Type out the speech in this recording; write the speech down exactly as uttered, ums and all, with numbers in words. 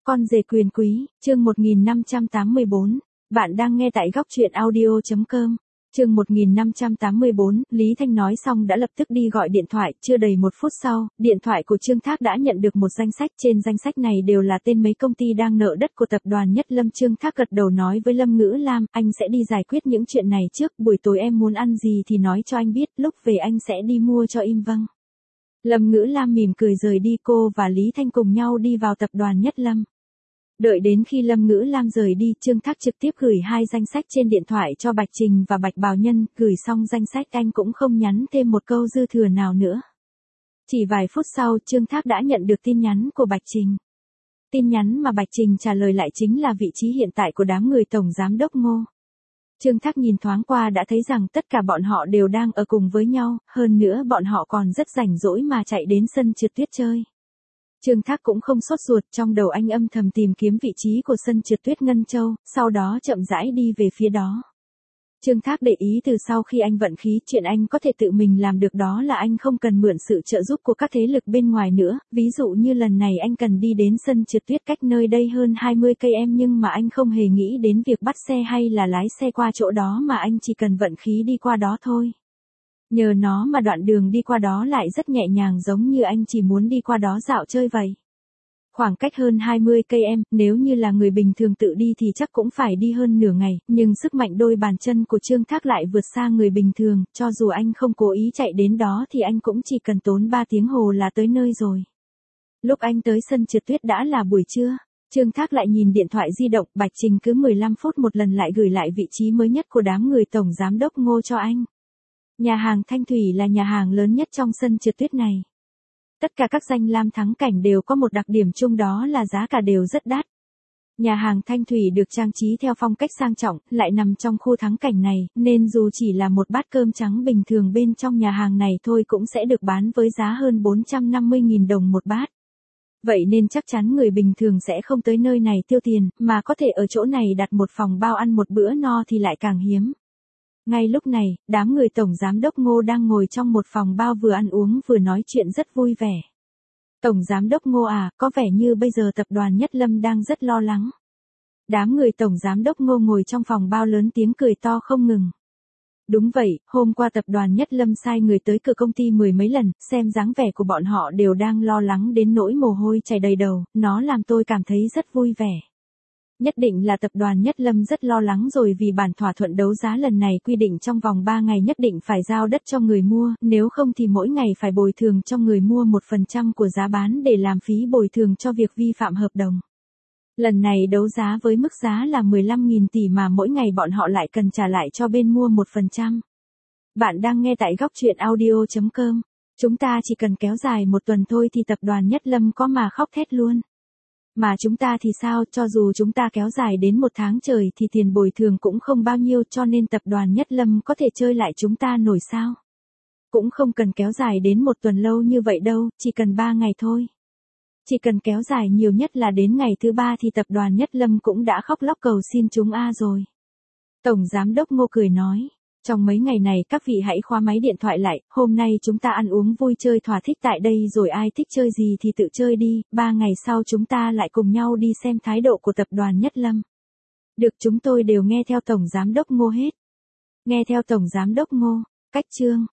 Con rể quyền quý, chương một nghìn năm trăm tám mươi bốn. Bạn đang nghe tại góc truyện audio.com. Chương một nghìn năm trăm tám mươi bốn, Lý Thanh nói xong đã lập tức đi gọi điện thoại, chưa đầy một phút sau, điện thoại của Trương Thác đã nhận được một danh sách, trên danh sách này đều là tên mấy công ty đang nợ đất của tập đoàn Nhất Lâm. Trương Thác gật đầu nói với Lâm Ngữ Lam, anh sẽ đi giải quyết những chuyện này trước, buổi tối em muốn ăn gì thì nói cho anh biết, lúc về anh sẽ đi mua cho im. Vâng. Lâm Ngữ Lam mỉm cười rời đi, cô và Lý Thanh cùng nhau đi vào tập đoàn Nhất Lâm. Đợi đến khi Lâm Ngữ Lam rời đi, Trương Thác trực tiếp gửi hai danh sách trên điện thoại cho Bạch Trình và Bạch Bào Nhân, gửi xong danh sách anh cũng không nhắn thêm một câu dư thừa nào nữa. Chỉ vài phút sau, Trương Thác đã nhận được tin nhắn của Bạch Trình. Tin nhắn mà Bạch Trình trả lời lại chính là vị trí hiện tại của đám người Tổng Giám đốc Ngô. Trương Thác nhìn thoáng qua đã thấy rằng tất cả bọn họ đều đang ở cùng với nhau, hơn nữa bọn họ còn rất rảnh rỗi mà chạy đến sân trượt tuyết chơi. Trương Thác cũng không sốt ruột, trong đầu anh âm thầm tìm kiếm vị trí của sân trượt tuyết Ngân Châu, sau đó chậm rãi đi về phía đó. Trương Thác để ý từ sau khi anh vận khí, chuyện anh có thể tự mình làm được đó là anh không cần mượn sự trợ giúp của các thế lực bên ngoài nữa, ví dụ như lần này anh cần đi đến sân trượt tuyết cách nơi đây hơn hai mươi cây số nhưng mà anh không hề nghĩ đến việc bắt xe hay là lái xe qua chỗ đó mà anh chỉ cần vận khí đi qua đó thôi. Nhờ nó mà đoạn đường đi qua đó lại rất nhẹ nhàng, giống như anh chỉ muốn đi qua đó dạo chơi vậy. Khoảng cách hơn hai mươi cây số, nếu như là người bình thường tự đi thì chắc cũng phải đi hơn nửa ngày, nhưng sức mạnh đôi bàn chân của Trương Thác lại vượt xa người bình thường, cho dù anh không cố ý chạy đến đó thì anh cũng chỉ cần tốn ba tiếng hồ là tới nơi rồi. Lúc anh tới sân trượt tuyết đã là buổi trưa, Trương Thác lại nhìn điện thoại di động, Bạch Trình cứ mười lăm phút một lần lại gửi lại vị trí mới nhất của đám người Tổng Giám đốc Ngô cho anh. Nhà hàng Thanh Thủy là nhà hàng lớn nhất trong sân trượt tuyết này. Tất cả các danh lam thắng cảnh đều có một đặc điểm chung, đó là giá cả đều rất đắt. Nhà hàng Thanh Thủy được trang trí theo phong cách sang trọng, lại nằm trong khu thắng cảnh này, nên dù chỉ là một bát cơm trắng bình thường bên trong nhà hàng này thôi cũng sẽ được bán với giá hơn bốn trăm năm mươi nghìn đồng một bát. Vậy nên chắc chắn người bình thường sẽ không tới nơi này tiêu tiền, mà có thể ở chỗ này đặt một phòng bao ăn một bữa no thì lại càng hiếm. Ngay lúc này, đám người Tổng Giám đốc Ngô đang ngồi trong một phòng bao vừa ăn uống vừa nói chuyện rất vui vẻ. Tổng Giám đốc Ngô à, có vẻ như bây giờ tập đoàn Nhất Lâm đang rất lo lắng. Đám người Tổng Giám đốc Ngô ngồi trong phòng bao lớn tiếng cười to không ngừng. Đúng vậy, hôm qua tập đoàn Nhất Lâm sai người tới cửa công ty mười mấy lần, xem dáng vẻ của bọn họ đều đang lo lắng đến nỗi mồ hôi chảy đầy đầu, nó làm tôi cảm thấy rất vui vẻ. Nhất định là tập đoàn Nhất Lâm rất lo lắng rồi, vì bản thỏa thuận đấu giá lần này quy định trong vòng ba ngày nhất định phải giao đất cho người mua, nếu không thì mỗi ngày phải bồi thường cho người mua một phần trăm của giá bán để làm phí bồi thường cho việc vi phạm hợp đồng. Lần này đấu giá với mức giá là mười lăm nghìn tỷ mà mỗi ngày bọn họ lại cần trả lại cho bên mua một phần trăm. Bạn đang nghe tại góc truyện audio.com. Chúng ta chỉ cần kéo dài một tuần thôi thì tập đoàn Nhất Lâm có mà khóc thét luôn. Mà chúng ta thì sao, cho dù chúng ta kéo dài đến một tháng trời thì tiền bồi thường cũng không bao nhiêu, cho nên tập đoàn Nhất Lâm có thể chơi lại chúng ta nổi sao? Cũng không cần kéo dài đến một tuần lâu như vậy đâu, chỉ cần ba ngày thôi. Chỉ cần kéo dài nhiều nhất là đến ngày thứ ba thì tập đoàn Nhất Lâm cũng đã khóc lóc cầu xin chúng a rồi. Tổng Giám đốc Ngô cười nói. Trong mấy ngày này các vị hãy khóa máy điện thoại lại, hôm nay chúng ta ăn uống vui chơi thỏa thích tại đây rồi ai thích chơi gì thì tự chơi đi, ba ngày sau chúng ta lại cùng nhau đi xem thái độ của tập đoàn Nhất Lâm. Được, chúng tôi đều nghe theo Tổng Giám đốc Ngô hết. Nghe theo Tổng Giám đốc Ngô, cách chương.